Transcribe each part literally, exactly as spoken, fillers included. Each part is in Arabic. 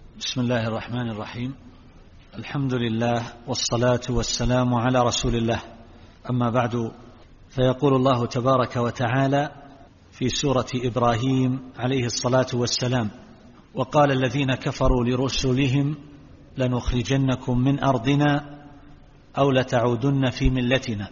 بسم الله الرحمن الرحيم. الحمد لله والصلاة والسلام على رسول الله. أما بعد، فيقول الله تبارك وتعالى في سورة إبراهيم عليه الصلاة والسلام: وقال الذين كفروا لرسلهم لنخرجنكم من أرضنا أو لتعودن في ملتنا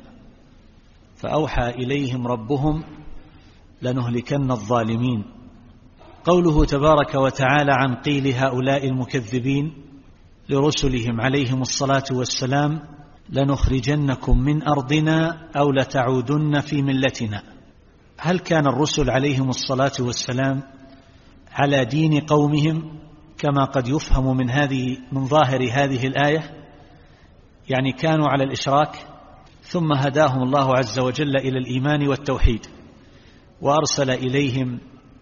فأوحى إليهم ربهم لنهلكن الظالمين. قوله تبارك وتعالى عن قيل هؤلاء المكذبين لرسلهم عليهم الصلاة والسلام: لنخرجنكم من أرضنا أو لتعودن في ملتنا. هل كان الرسل عليهم الصلاة والسلام على دين قومهم كما قد يفهم من هذه من ظاهر هذه الآية؟ يعني كانوا على الإشراك ثم هداهم الله عز وجل إلى الإيمان والتوحيد، وأرسل إليهم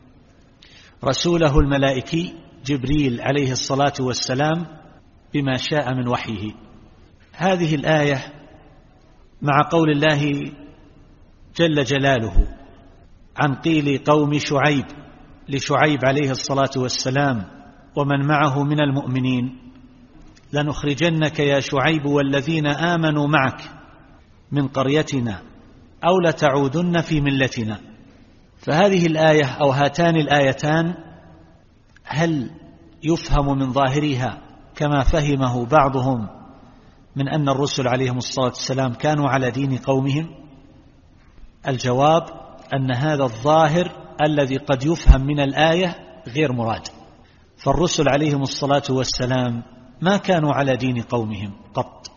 رسوله الملائكي جبريل عليه الصلاة والسلام بما شاء من وحيه. هذه الآية مع قول الله جل جلاله عن قيل قوم شعيب لشعيب عليه الصلاة والسلام ومن معه من المؤمنين: لنخرجنك يا شعيب والذين آمنوا معك من قريتنا أو لتعودن في ملتنا. فهذه الآية أو هاتان الآيتان هل يفهم من ظاهرها كما فهمه بعضهم من أن الرسل عليهم الصلاة والسلام كانوا على دين قومهم؟ الجواب أن هذا الظاهر الذي قد يفهم من الآية غير مراد. فالرسل عليهم الصلاة والسلام ما كانوا على دين قومهم قط.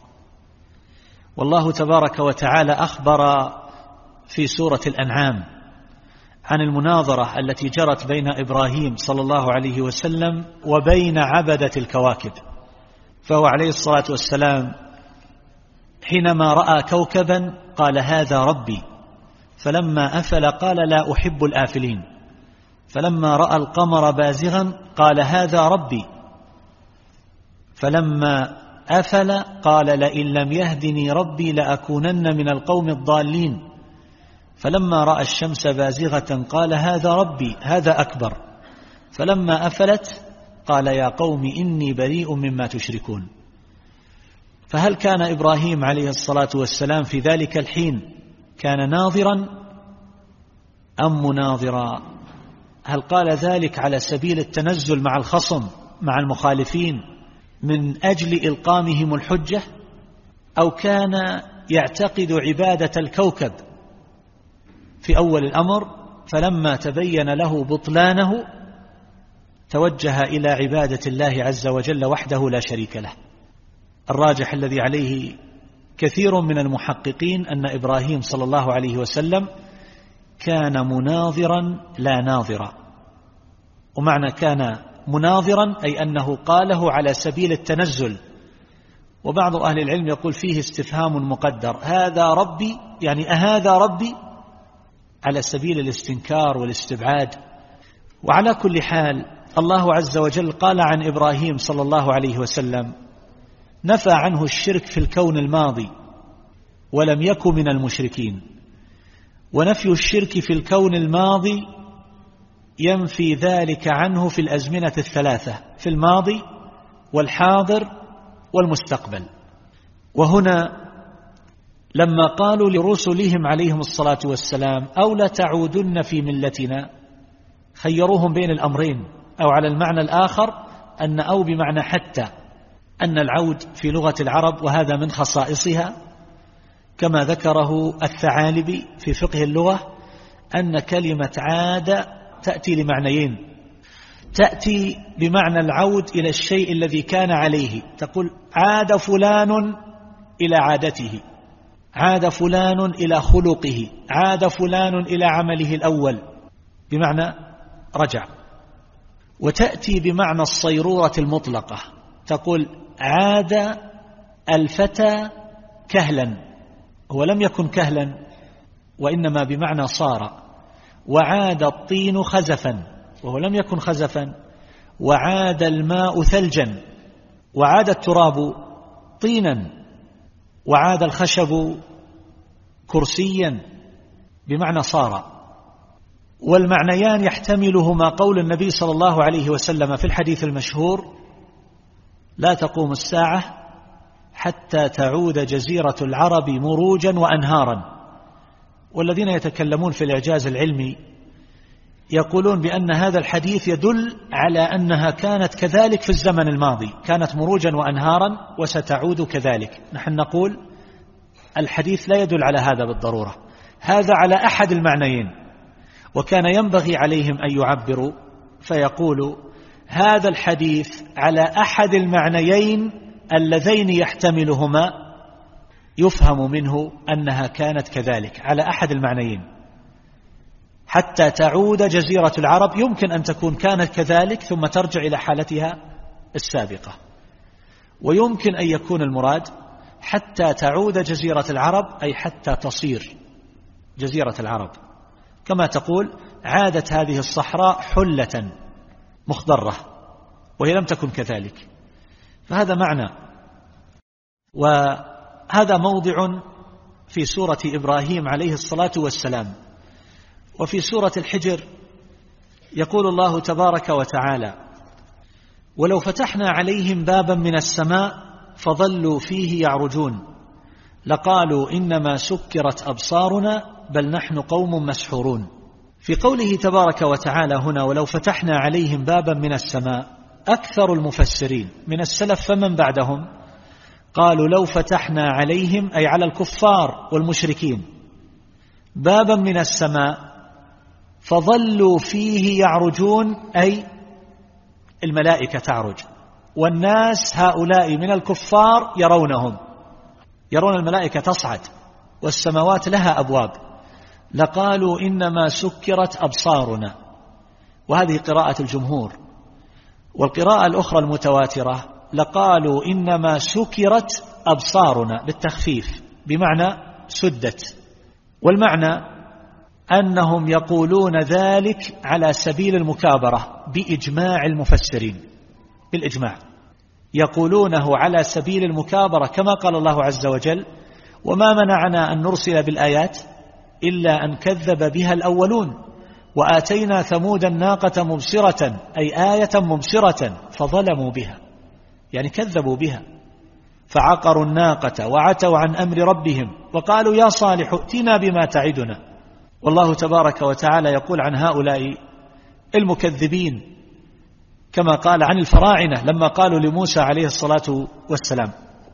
والله تبارك وتعالى أخبر في سورة الأنعام عن المناظرة التي جرت بين إبراهيم صلى الله عليه وسلم وبين عبدة الكواكب. فهو عليه الصلاة والسلام حينما رأى كوكبا قال: هذا ربي، فلما أفل قال: لا أحب الآفلين. فلما رأى القمر بازغا قال: هذا ربي، فلما أفل قال: لئن لم يهدني ربي لأكونن من القوم الضالين. فلما رأى الشمس بازغة قال: هذا ربي، هذا أكبر. فلما أفلت قال: يا قوم إني بريء مما تشركون. فهل كان إبراهيم عليه الصلاة والسلام في ذلك الحين كان ناظرا أم مناظرا؟ هل قال ذلك على سبيل التنزل مع الخصم مع المخالفين من أجل إلقامهم الحجة، أو كان يعتقد عبادة الكوكب في أول الأمر فلما تبين له بطلانه توجه إلى عبادة الله عز وجل وحده لا شريك له؟ الراجح الذي عليه كثير من المحققين أن إبراهيم صلى الله عليه وسلم كان مناظرا لا ناظرا. ومعنى كان مناظرا أي أنه قاله على سبيل التنزل. وبعض أهل العلم يقول فيه استفهام مقدر: هذا ربي، يعني أهذا ربي، على سبيل الاستنكار والاستبعاد. وعلى كل حال الله عز وجل قال عن إبراهيم صلى الله عليه وسلم: نفى عنه الشرك في الكون الماضي ولم يكن من المشركين. ونفي الشرك في الكون الماضي ينفي ذلك عنه في الأزمنة الثلاثة، في الماضي والحاضر والمستقبل. وهنا لما قالوا لرسلهم عليهم الصلاة والسلام: أو لتعودن في ملتنا، خيروهم بين الأمرين، أو على المعنى الآخر أن أو بمعنى حتى، أن العود في لغة العرب وهذا من خصائصها كما ذكره الثعالبي في فقه اللغة أن كلمة عاد تأتي لمعنيين: تأتي بمعنى العود إلى الشيء الذي كان عليه، تقول عاد فلان إلى عادته، عاد فلان إلى خلقه، عاد فلان إلى عمله الأول، بمعنى رجع. وتأتي بمعنى الصيرورة المطلقة، تقول عاد الفتى كهلا، هو لم يكن كهلا وإنما بمعنى صار. وعاد الطين خزفا، وهو لم يكن خزفا. وعاد الماء ثلجا، وعاد التراب طينا، وعاد الخشب كرسيا، بمعنى صار. والمعنيان يحتملهما قول النبي صلى الله عليه وسلم في الحديث المشهور: لا تقوم الساعة حتى تعود جزيرة العرب مروجا وأنهارا. والذين يتكلمون في الإعجاز العلمي يقولون بأن هذا الحديث يدل على أنها كانت كذلك في الزمن الماضي، كانت مروجا وأنهارا وستعود كذلك. نحن نقول الحديث لا يدل على هذا بالضرورة، هذا على أحد المعنيين، وكان ينبغي عليهم أن يعبروا فيقولوا هذا الحديث على أحد المعنيين اللذين يحتملهما يفهم منه أنها كانت كذلك، على أحد المعنيين. حتى تعود جزيرة العرب يمكن أن تكون كانت كذلك ثم ترجع إلى حالتها السابقة، ويمكن أن يكون المراد حتى تعود جزيرة العرب أي حتى تصير جزيرة العرب، كما تقول عادت هذه الصحراء حلة مخضرة وهي لم تكن كذلك. فهذا معنى. وهذا موضع في سورة إبراهيم عليه الصلاة والسلام. وفي سورة الحجر يقول الله تبارك وتعالى: ولو فتحنا عليهم بابا من السماء فظلوا فيه يعرجون لقالوا إنما سكرت أبصارنا بل نحن قوم مسحورون. في قوله تبارك وتعالى هنا ولو فتحنا عليهم بابا من السماء، أكثر المفسرين من السلف فمن بعدهم قالوا لو فتحنا عليهم أي على الكفار والمشركين بابا من السماء فظلوا فيه يعرجون، أي الملائكة تعرج والناس هؤلاء من الكفار يرونهم، يرون الملائكة تصعد والسماوات لها أبواب، لقالوا إنما سكرت أبصارنا. وهذه قراءة الجمهور. والقراءة الأخرى المتواترة لقالوا إنما سكرت أبصارنا بالتخفيف بمعنى سدت. والمعنى أنهم يقولون ذلك على سبيل المكابرة بإجماع المفسرين، بالإجماع يقولونه على سبيل المكابرة، كما قال الله عز وجل: وما منعنا أن نرسل بالآيات إلا أن كذب بها الأولون وآتينا ثمود الناقة مبصرة، أي آية مبصرة فظلموا بها، يعني كذبوا بها فعقروا الناقة وعتوا عن أمر ربهم وقالوا يا صالح ائتنا بما تعدنا. والله تبارك وتعالى يقول عن هؤلاء المكذبين كما قال عن الفراعنة لما قالوا لموسى عليه الصلاة والسلام: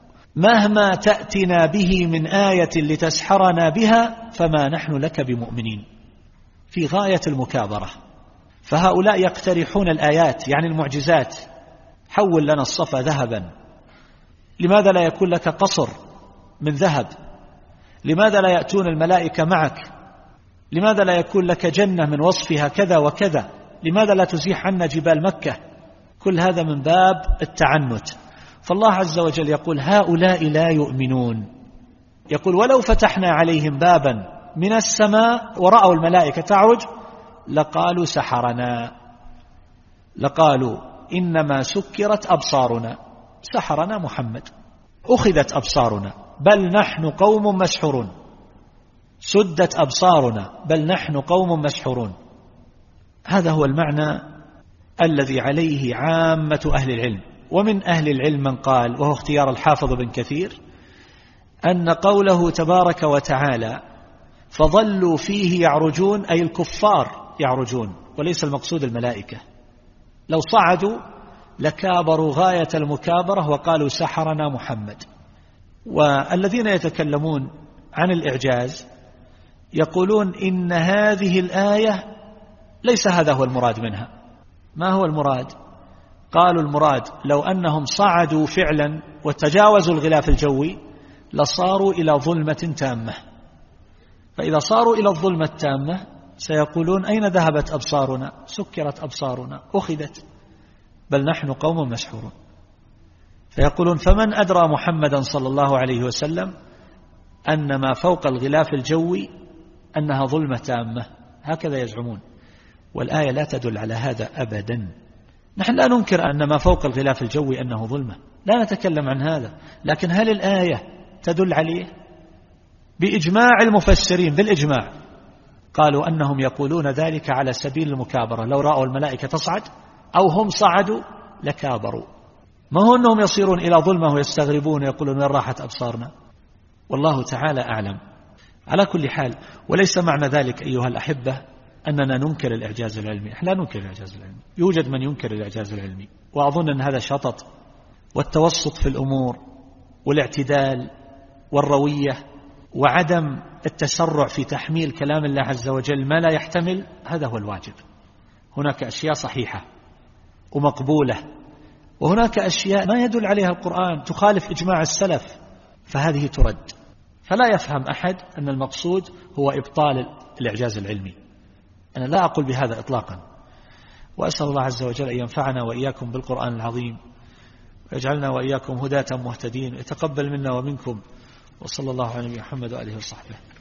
مهما تأتنا به من آية لتسحرنا بها فما نحن لك بمؤمنين، في غاية المكابرة. فهؤلاء يقترحون الآيات يعني المعجزات: حول لنا الصفا ذهبا، لماذا لا يكون لك قصر من ذهب؟ لماذا لا يأتون الملائكة معك؟ لماذا لا يكون لك جنة من وصفها كذا وكذا؟ لماذا لا تزيح عنا جبال مكة؟ كل هذا من باب التعنت. فالله عز وجل يقول هؤلاء لا يؤمنون. يقول ولو فتحنا عليهم بابا من السماء ورأوا الملائكة تعرج لقالوا سحرنا، لقالوا إنما سكرت أبصارنا، سحرنا محمد، أخذت أبصارنا بل نحن قوم مسحورون، سدت أبصارنا بل نحن قوم مسحورون. هذا هو المعنى الذي عليه عامة أهل العلم. ومن أهل العلم من قال، وهو اختيار الحافظ بن كثير، أن قوله تبارك وتعالى فظلوا فيه يعرجون أي الكفار يعرجون، وليس المقصود الملائكة. لو صعدوا لكابروا غاية المكابرة وقالوا سحرنا محمد. والذين يتكلمون عن الإعجاز يقولون إن هذه الآية ليس هذا هو المراد منها. ما هو المراد؟ قالوا المراد لو أنهم صعدوا فعلا وتجاوزوا الغلاف الجوي لصاروا إلى ظلمة تامة، فإذا صاروا إلى الظلمة التامة سيقولون أين ذهبت أبصارنا؟ سكرت أبصارنا، أخذت، بل نحن قوم مسحورون. فيقولون فمن أدرى محمدا صلى الله عليه وسلم أن ما فوق الغلاف الجوي أنها ظلمة تامة، هكذا يزعمون، والآية لا تدل على هذا أبدا. نحن لا ننكر أن ما فوق الغلاف الجوي أنه ظلمة، لا نتكلم عن هذا، لكن هل الآية تدل عليه؟ بإجماع المفسرين، بالإجماع قالوا أنهم يقولون ذلك على سبيل المكابرة، لو رأوا الملائكة تصعد أو هم صعدوا لكابروا. ما هو أنهم يصيرون إلى ظلمة ويستغربون ويقولون وين راحت أبصارنا. والله تعالى أعلم. على كل حال، وليس معنى ذلك أيها الأحبة أننا ننكر الإعجاز العلمي. إحنا لا ننكر الإعجاز العلمي، يوجد من ينكر الإعجاز العلمي، وأظن أن هذا شطط، والتوسط في الأمور والاعتدال والروية وعدم التسرع في تحميل كلام الله عز وجل ما لا يحتمل، هذا هو الواجب. هناك أشياء صحيحة ومقبولة، وهناك أشياء ما يدل عليها القرآن تخالف إجماع السلف، فهذه ترد. فلا يفهم أحد أن المقصود هو إبطال الإعجاز العلمي، أنا لا أقول بهذا إطلاقا. وأسأل الله عز وجل أن ينفعنا وإياكم بالقرآن العظيم، ويجعلنا وإياكم هداة مهتدين، ويتقبل منا ومنكم، وصلى الله على نبينا محمد وآله وصحبه.